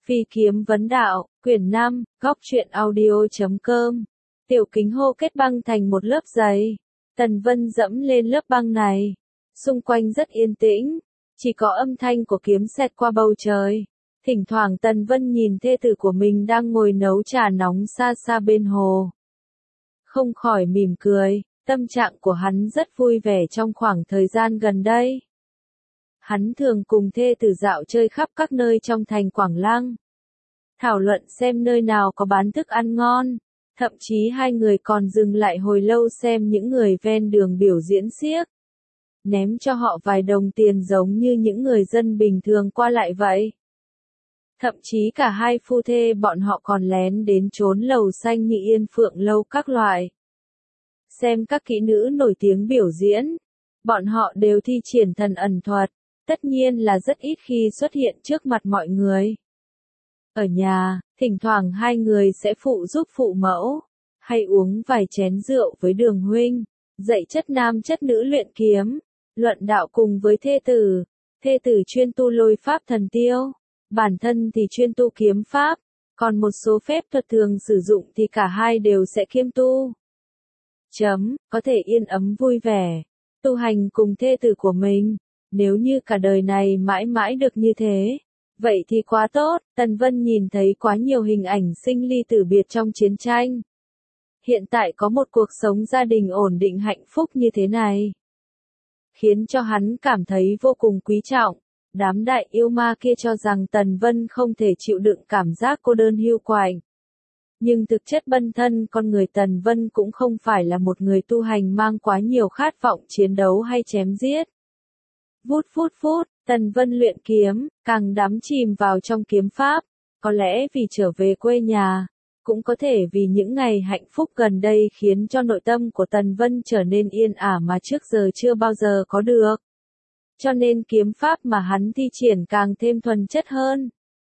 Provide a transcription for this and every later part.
Phi kiếm vấn đạo, quyển 5, góc truyện audio.com. Tiểu Kính hô kết băng thành một lớp dày. Tần Vân dẫm lên lớp băng này. Xung quanh rất yên tĩnh, chỉ có âm thanh của kiếm xẹt qua bầu trời. Thỉnh thoảng Tần Vân nhìn thê tử của mình đang ngồi nấu trà nóng xa xa bên hồ. Không khỏi mỉm cười, tâm trạng của hắn rất vui vẻ trong khoảng thời gian gần đây. Hắn thường cùng thê tử dạo chơi khắp các nơi trong thành Quảng Lăng. Thảo luận xem nơi nào có bán thức ăn ngon. Thậm chí hai người còn dừng lại hồi lâu xem những người ven đường biểu diễn xiếc. Ném cho họ vài đồng tiền giống như những người dân bình thường qua lại vậy. Thậm chí cả hai phu thê bọn họ còn lén đến trốn lầu xanh như Yên Phượng lâu các loại. Xem các kỹ nữ nổi tiếng biểu diễn. Bọn họ đều thi triển thần ẩn thuật. Tất nhiên là rất ít khi xuất hiện trước mặt mọi người. Ở nhà, thỉnh thoảng hai người sẽ phụ giúp phụ mẫu, hay uống vài chén rượu với Đường huynh, dạy chất nam chất nữ luyện kiếm, luận đạo cùng với thê tử. Thê tử chuyên tu lôi pháp thần tiêu, bản thân thì chuyên tu kiếm pháp, còn một số phép thuật thường sử dụng thì cả hai đều sẽ kiêm tu. Có thể yên ấm vui vẻ, tu hành cùng thê tử của mình. Nếu như cả đời này mãi mãi được như thế, vậy thì quá tốt. Tần Vân nhìn thấy quá nhiều hình ảnh sinh ly tử biệt trong chiến tranh. Hiện tại có một cuộc sống gia đình ổn định hạnh phúc như thế này, khiến cho hắn cảm thấy vô cùng quý trọng. Đám đại yêu ma kia cho rằng Tần Vân không thể chịu đựng cảm giác cô đơn hiu quạnh. Nhưng thực chất bản thân con người Tần Vân cũng không phải là một người tu hành mang quá nhiều khát vọng chiến đấu hay chém giết. Vút, Tần Vân luyện kiếm, càng đắm chìm vào trong kiếm pháp, có lẽ vì trở về quê nhà, cũng có thể vì những ngày hạnh phúc gần đây khiến cho nội tâm của Tần Vân trở nên yên ả mà trước giờ chưa bao giờ có được. Cho nên kiếm pháp mà hắn thi triển càng thêm thuần chất hơn.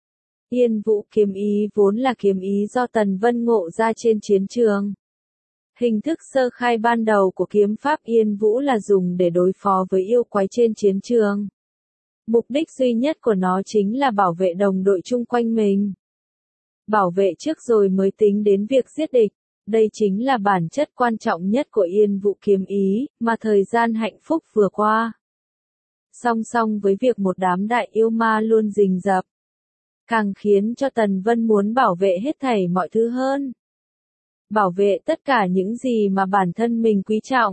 Yên Vũ kiếm ý vốn là kiếm ý do Tần Vân ngộ ra trên chiến trường. Hình thức sơ khai ban đầu của kiếm pháp Yên Vũ là dùng để đối phó với yêu quái trên chiến trường. Mục đích duy nhất của nó chính là bảo vệ đồng đội chung quanh mình. Bảo vệ trước rồi mới tính đến việc giết địch. Đây chính là bản chất quan trọng nhất của Yên Vũ kiếm ý, mà thời gian hạnh phúc vừa qua. Song song với việc một đám đại yêu ma luôn rình rập, càng khiến cho Tần Vân muốn bảo vệ hết thảy mọi thứ hơn. Bảo vệ tất cả những gì mà bản thân mình quý trọng.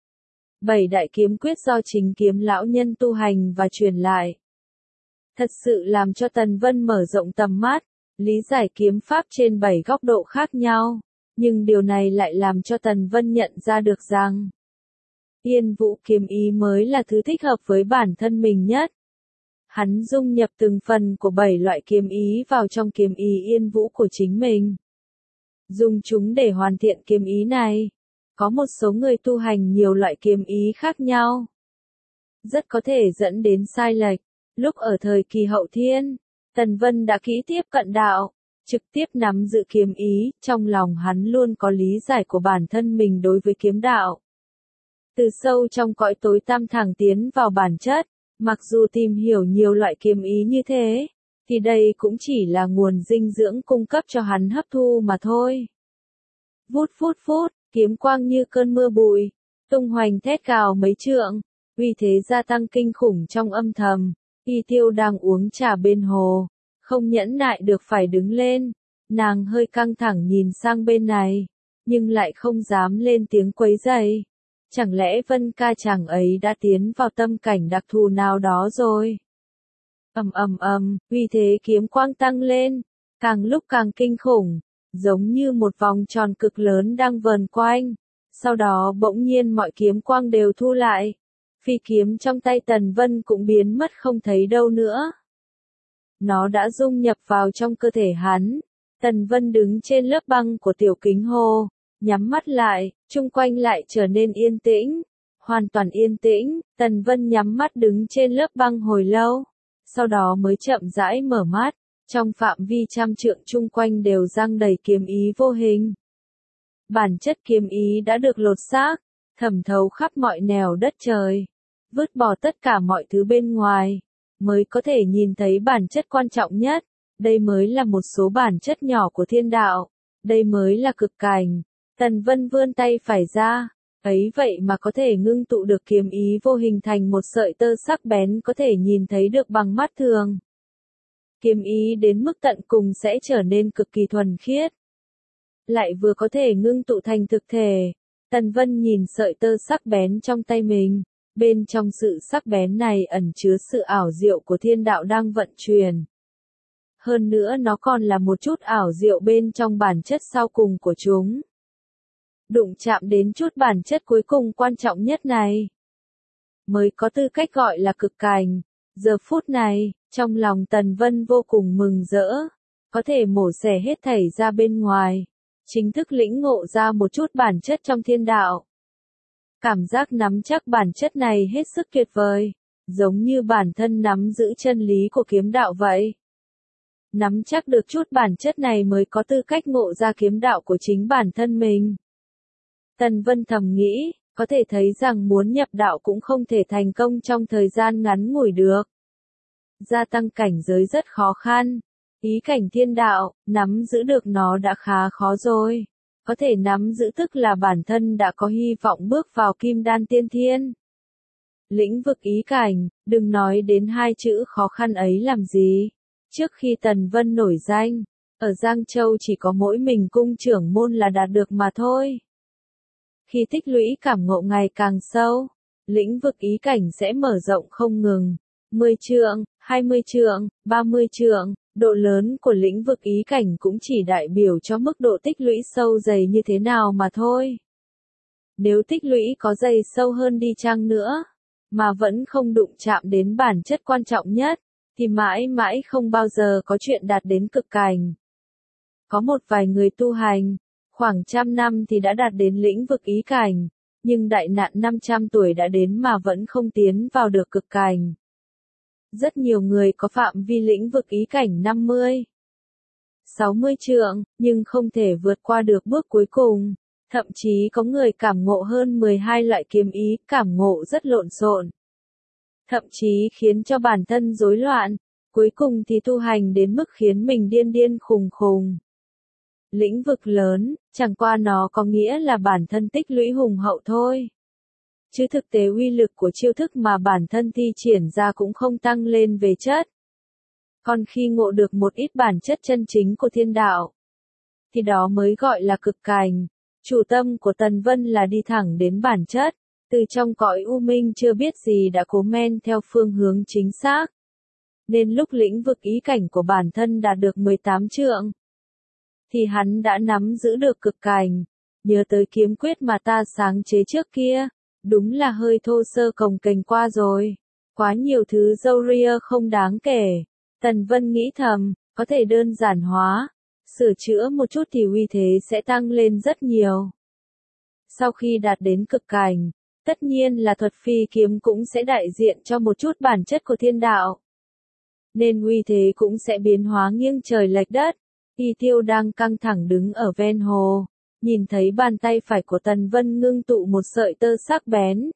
7 đại kiếm quyết do chính kiếm lão nhân tu hành và truyền lại. Thật sự làm cho Tần Vân mở rộng tầm mắt, lý giải kiếm pháp trên 7 góc độ khác nhau. Nhưng điều này lại làm cho Tần Vân nhận ra được rằng Yên Vũ kiếm ý mới là thứ thích hợp với bản thân mình nhất. Hắn dung nhập từng phần của 7 loại kiếm ý vào trong kiếm ý Yên Vũ của chính mình. Dùng chúng để hoàn thiện kiếm ý này. Có một số người tu hành nhiều loại kiếm ý khác nhau, rất có thể dẫn đến sai lệch. Lúc ở thời kỳ hậu thiên, Tần Vân đã kỹ tiếp cận đạo, trực tiếp nắm giữ kiếm ý, trong lòng hắn luôn có lý giải của bản thân mình đối với kiếm đạo. Từ sâu trong cõi tối tăm thẳng tiến vào bản chất, mặc dù tìm hiểu nhiều loại kiếm ý như thế, thì đây cũng chỉ là nguồn dinh dưỡng cung cấp cho hắn hấp thu mà thôi. Vút, kiếm quang như cơn mưa bụi, tung hoành thét gào mấy trượng, uy thế gia tăng kinh khủng trong âm thầm. Y Tiêu đang uống trà bên hồ, không nhẫn nại được phải đứng lên, nàng hơi căng thẳng nhìn sang bên này, nhưng lại không dám lên tiếng quấy rầy. Chẳng lẽ Vân ca chàng ấy đã tiến vào tâm cảnh đặc thù nào đó rồi? Uy thế kiếm quang tăng lên, càng lúc càng kinh khủng, giống như một vòng tròn cực lớn đang vờn quanh. Sau đó bỗng nhiên mọi kiếm quang đều thu lại. Phi kiếm trong tay Tần Vân cũng biến mất không thấy đâu nữa. Nó đã dung nhập vào trong cơ thể hắn. Tần Vân đứng trên lớp băng của Tiểu Kính hồ, nhắm mắt lại, chung quanh lại trở nên yên tĩnh. Hoàn toàn yên tĩnh, Tần Vân nhắm mắt đứng trên lớp băng hồi lâu. Sau đó mới chậm rãi mở mắt. Trong phạm vi trăm trượng chung quanh đều giăng đầy kiếm ý vô hình. Bản chất kiếm ý đã được lột xác, thẩm thấu khắp mọi nẻo đất trời, vứt bỏ tất cả mọi thứ bên ngoài, mới có thể nhìn thấy bản chất quan trọng nhất, Đây mới là một số bản chất nhỏ của thiên đạo. Đây mới là cực cảnh. Tần Vân vươn tay phải ra. Ấy vậy mà có thể ngưng tụ được kiếm ý vô hình thành một sợi tơ sắc bén có thể nhìn thấy được bằng mắt thường. Kiếm ý đến mức tận cùng sẽ trở nên cực kỳ thuần khiết. Lại vừa có thể ngưng tụ thành thực thể. Tần Vân nhìn sợi tơ sắc bén trong tay mình. Bên trong sự sắc bén này ẩn chứa sự ảo diệu của thiên đạo đang vận chuyển. Hơn nữa nó còn là một chút ảo diệu bên trong bản chất sau cùng của chúng. Đụng chạm đến chút bản chất cuối cùng quan trọng nhất này, mới có tư cách gọi là cực cảnh. Giờ phút này, trong lòng Tần Vân vô cùng mừng rỡ, có thể mổ xẻ hết thảy ra bên ngoài, chính thức lĩnh ngộ ra một chút bản chất trong thiên đạo. Cảm giác nắm chắc bản chất này hết sức tuyệt vời, giống như bản thân nắm giữ chân lý của kiếm đạo vậy. Nắm chắc được chút bản chất này mới có tư cách ngộ ra kiếm đạo của chính bản thân mình. Tần Vân thầm nghĩ, có thể thấy rằng muốn nhập đạo cũng không thể thành công trong thời gian ngắn ngủi được. Gia tăng cảnh giới rất khó khăn. Ý cảnh thiên đạo, nắm giữ được nó đã khá khó rồi. Có thể nắm giữ tức là bản thân đã có hy vọng bước vào kim đan tiên thiên. Lĩnh vực ý cảnh, đừng nói đến hai chữ khó khăn ấy làm gì. Trước khi Tần Vân nổi danh, ở Giang Châu chỉ có mỗi mình cung trưởng môn là đạt được mà thôi. Khi tích lũy cảm ngộ ngày càng sâu, lĩnh vực ý cảnh sẽ mở rộng không ngừng. 10 trượng, 20 trượng, 30 trượng, độ lớn của lĩnh vực ý cảnh cũng chỉ đại biểu cho mức độ tích lũy sâu dày như thế nào mà thôi. Nếu tích lũy có dày sâu hơn đi chăng nữa, mà vẫn không đụng chạm đến bản chất quan trọng nhất, thì mãi mãi không bao giờ có chuyện đạt đến cực cảnh. Có một vài người tu hành, khoảng 100 năm thì đã đạt đến lĩnh vực ý cảnh, nhưng đại nạn 500 tuổi đã đến mà vẫn không tiến vào được cực cảnh. Rất nhiều người có phạm vi lĩnh vực ý cảnh 50, 60 trượng, nhưng không thể vượt qua được bước cuối cùng. Thậm chí có người cảm ngộ hơn 12 loại kiếm ý, cảm ngộ rất lộn xộn. Thậm chí khiến cho bản thân rối loạn, cuối cùng thì tu hành đến mức khiến mình điên điên khùng khùng. Lĩnh vực lớn, chẳng qua nó có nghĩa là bản thân tích lũy hùng hậu thôi. Chứ thực tế uy lực của chiêu thức mà bản thân thi triển ra cũng không tăng lên về chất. Còn khi ngộ được một ít bản chất chân chính của thiên đạo, thì đó mới gọi là cực cảnh. Chủ tâm của Tần Vân là đi thẳng đến bản chất, từ trong cõi u minh chưa biết gì đã cố men theo phương hướng chính xác. Nên lúc lĩnh vực ý cảnh của bản thân đạt được 18 trượng, thì hắn đã nắm giữ được cực cảnh. Nhớ tới kiếm quyết mà ta sáng chế trước kia, đúng là hơi thô sơ cồng kềnh qua rồi. Quá nhiều thứ râu ria không đáng kể. Tần Vân nghĩ thầm, có thể đơn giản hóa, sửa chữa một chút thì uy thế sẽ tăng lên rất nhiều. Sau khi đạt đến cực cảnh, tất nhiên là thuật phi kiếm cũng sẽ đại diện cho một chút bản chất của thiên đạo. Nên uy thế cũng sẽ biến hóa nghiêng trời lệch đất. Y Tiêu đang căng thẳng đứng ở ven hồ, nhìn thấy bàn tay phải của Tần Vân ngưng tụ một sợi tơ sắc bén,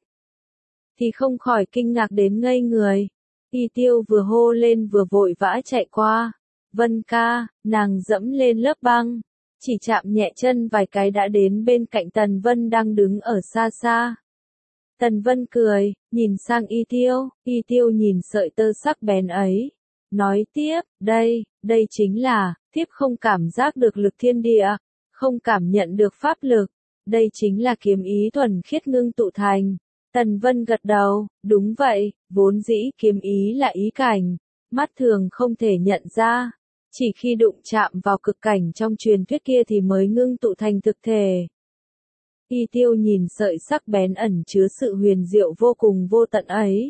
thì không khỏi kinh ngạc đến ngây người. Y Tiêu vừa hô lên vừa vội vã chạy qua. Vân ca, nàng dẫm lên lớp băng, chỉ chạm nhẹ chân vài cái đã đến bên cạnh Tần Vân đang đứng ở xa xa. Tần Vân cười, nhìn sang Y Tiêu nhìn sợi tơ sắc bén ấy, nói tiếp, đây chính là, thiếp không cảm giác được lực thiên địa, không cảm nhận được pháp lực, đây chính là kiếm ý thuần khiết ngưng tụ thành. Tần Vân gật đầu, đúng vậy, vốn dĩ kiếm ý là ý cảnh, mắt thường không thể nhận ra, chỉ khi đụng chạm vào cực cảnh trong truyền thuyết kia thì mới ngưng tụ thành thực thể. Y Tiêu nhìn sợi sắc bén ẩn chứa sự huyền diệu vô cùng vô tận ấy.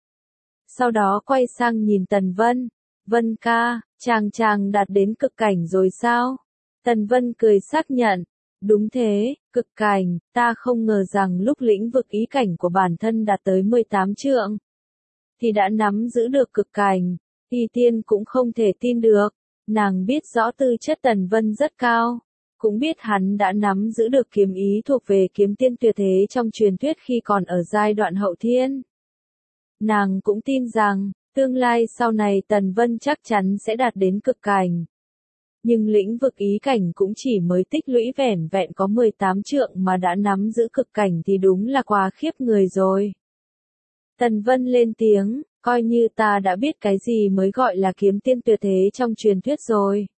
Sau đó quay sang nhìn Tần Vân. Vân ca, chàng đạt đến cực cảnh rồi sao? Tần Vân cười xác nhận. Đúng thế, cực cảnh, ta không ngờ rằng lúc lĩnh vực ý cảnh của bản thân đạt tới 18 trượng, thì đã nắm giữ được cực cảnh. Y Tiên cũng không thể tin được. Nàng biết rõ tư chất Tần Vân rất cao, cũng biết hắn đã nắm giữ được kiếm ý thuộc về kiếm tiên tuyệt thế trong truyền thuyết khi còn ở giai đoạn hậu thiên. Nàng cũng tin rằng, Tương lai sau này Tần Vân chắc chắn sẽ đạt đến cực cảnh. Nhưng lĩnh vực ý cảnh cũng chỉ mới tích lũy vẻn vẹn có 18 trượng mà đã nắm giữ cực cảnh thì đúng là quá khiếp người rồi. Tần Vân lên tiếng, coi như ta đã biết cái gì mới gọi là kiếm tiên tuyệt thế trong truyền thuyết rồi.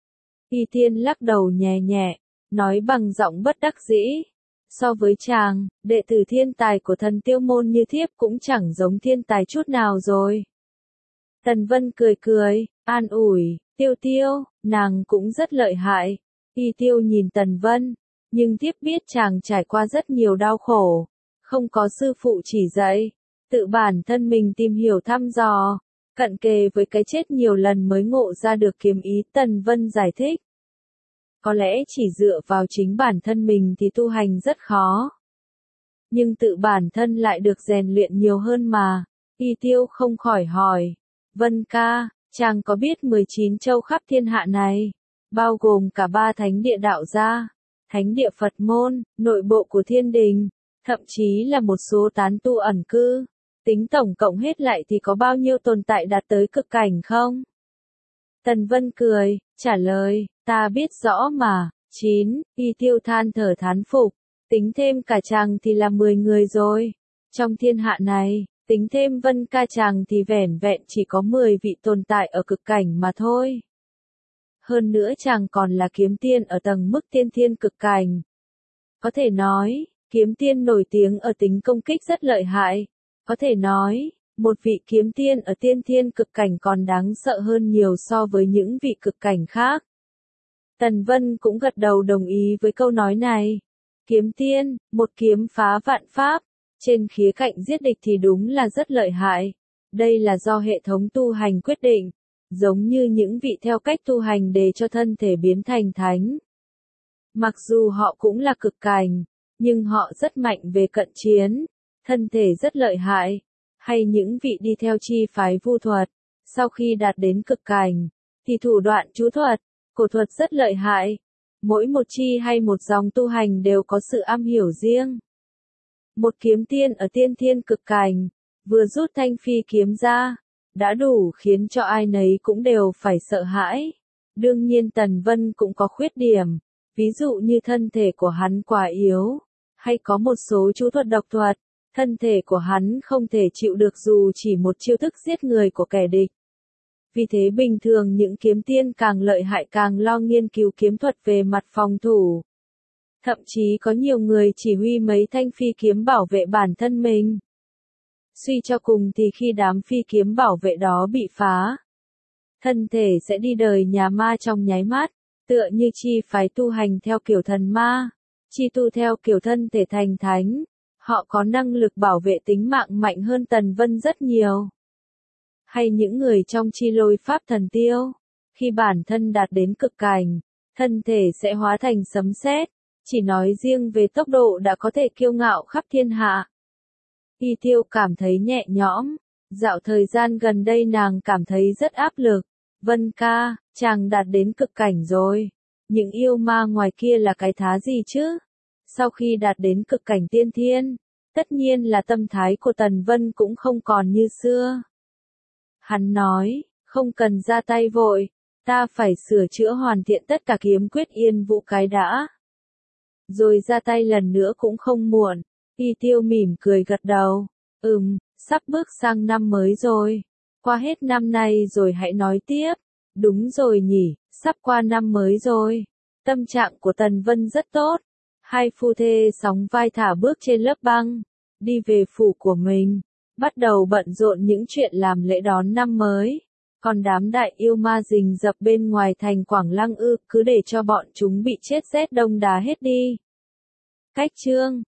Y Thiên lắc đầu nhẹ nhẹ, nói bằng giọng bất đắc dĩ. So với chàng, đệ tử thiên tài của thần Tiêu môn như thiếp cũng chẳng giống thiên tài chút nào rồi. Tần Vân cười cười, an ủi, Tiêu Tiêu, nàng cũng rất lợi hại. Y Tiêu nhìn Tần Vân, nhưng thiếp biết chàng trải qua rất nhiều đau khổ, không có sư phụ chỉ dạy, tự bản thân mình tìm hiểu thăm dò, cận kề với cái chết nhiều lần mới ngộ ra được kiếm ý. Tần Vân giải thích. Có lẽ chỉ dựa vào chính bản thân mình thì tu hành rất khó. Nhưng tự bản thân lại được rèn luyện nhiều hơn mà. Y Tiêu không khỏi hỏi. Vân ca, chàng có biết 19 châu khắp thiên hạ này, bao gồm cả 3 thánh địa đạo gia, thánh địa Phật môn, nội bộ của thiên đình, thậm chí là một số tán tu ẩn cư, tính tổng cộng hết lại thì có bao nhiêu tồn tại đạt tới cực cảnh không? Tần Vân cười, trả lời, ta biết rõ mà. 9, Y Tiêu than thở thán phục, tính thêm cả chàng thì là 10 người rồi. Trong thiên hạ này, tính thêm Vân ca chàng thì vẻn vẹn chỉ có 10 vị tồn tại ở cực cảnh mà thôi. Hơn nữa chàng còn là kiếm tiên ở tầng mức tiên thiên cực cảnh. Có thể nói, kiếm tiên nổi tiếng ở tính công kích rất lợi hại. Có thể nói, một vị kiếm tiên ở tiên thiên cực cảnh còn đáng sợ hơn nhiều so với những vị cực cảnh khác. Tần Vân cũng gật đầu đồng ý với câu nói này. Kiếm tiên, một kiếm phá vạn pháp, trên khía cạnh giết địch thì đúng là rất lợi hại. Đây là do hệ thống tu hành quyết định, giống như những vị theo cách tu hành để cho thân thể biến thành thánh. Mặc dù họ cũng là cực cảnh, nhưng họ rất mạnh về cận chiến, thân thể rất lợi hại. Hay những vị đi theo chi phái vu thuật, sau khi đạt đến cực cảnh, thì thủ đoạn chú thuật, cổ thuật rất lợi hại. Mỗi một chi hay một dòng tu hành đều có sự am hiểu riêng. Một kiếm tiên ở tiên thiên cực cảnh, vừa rút thanh phi kiếm ra, đã đủ khiến cho ai nấy cũng đều phải sợ hãi. Đương nhiên Tần Vân cũng có khuyết điểm, ví dụ như thân thể của hắn quá yếu, hay có một số chú thuật độc thuật. Thân thể của hắn không thể chịu được dù chỉ một chiêu thức giết người của kẻ địch. Vì thế bình thường những kiếm tiên càng lợi hại càng lo nghiên cứu kiếm thuật về mặt phòng thủ. Thậm chí có nhiều người chỉ huy mấy thanh phi kiếm bảo vệ bản thân mình. Suy cho cùng thì khi đám phi kiếm bảo vệ đó bị phá, thân thể sẽ đi đời nhà ma trong nháy mắt, tựa như chi phái tu hành theo kiểu thần ma, chi tu theo kiểu thân thể thành thánh. Họ có năng lực bảo vệ tính mạng mạnh hơn Tần Vân rất nhiều. Hay những người trong chi lôi pháp thần tiêu, khi bản thân đạt đến cực cảnh, thân thể sẽ hóa thành sấm sét, chỉ nói riêng về tốc độ đã có thể kiêu ngạo khắp thiên hạ. Y Tiêu cảm thấy nhẹ nhõm, dạo thời gian gần đây nàng cảm thấy rất áp lực. Vân ca, chàng đạt đến cực cảnh rồi, những yêu ma ngoài kia là cái thá gì chứ? Sau khi đạt đến cực cảnh tiên thiên, tất nhiên là tâm thái của Tần Vân cũng không còn như xưa. Hắn nói, không cần ra tay vội, ta phải sửa chữa hoàn thiện tất cả kiếm quyết Yên Vũ cái đã. Rồi ra tay lần nữa cũng không muộn. Y Tiêu mỉm cười gật đầu. Sắp bước sang năm mới rồi. Qua hết năm nay rồi hãy nói tiếp. Đúng rồi nhỉ, sắp qua năm mới rồi. Tâm trạng của Tần Vân rất tốt. Hai phu thê sóng vai thả bước trên lớp băng, đi về phủ của mình, bắt đầu bận rộn những chuyện làm lễ đón năm mới. Còn đám đại yêu ma rình rập bên ngoài thành Quảng Lăng cứ để cho bọn chúng bị chết rét đông đá hết đi. Cách chương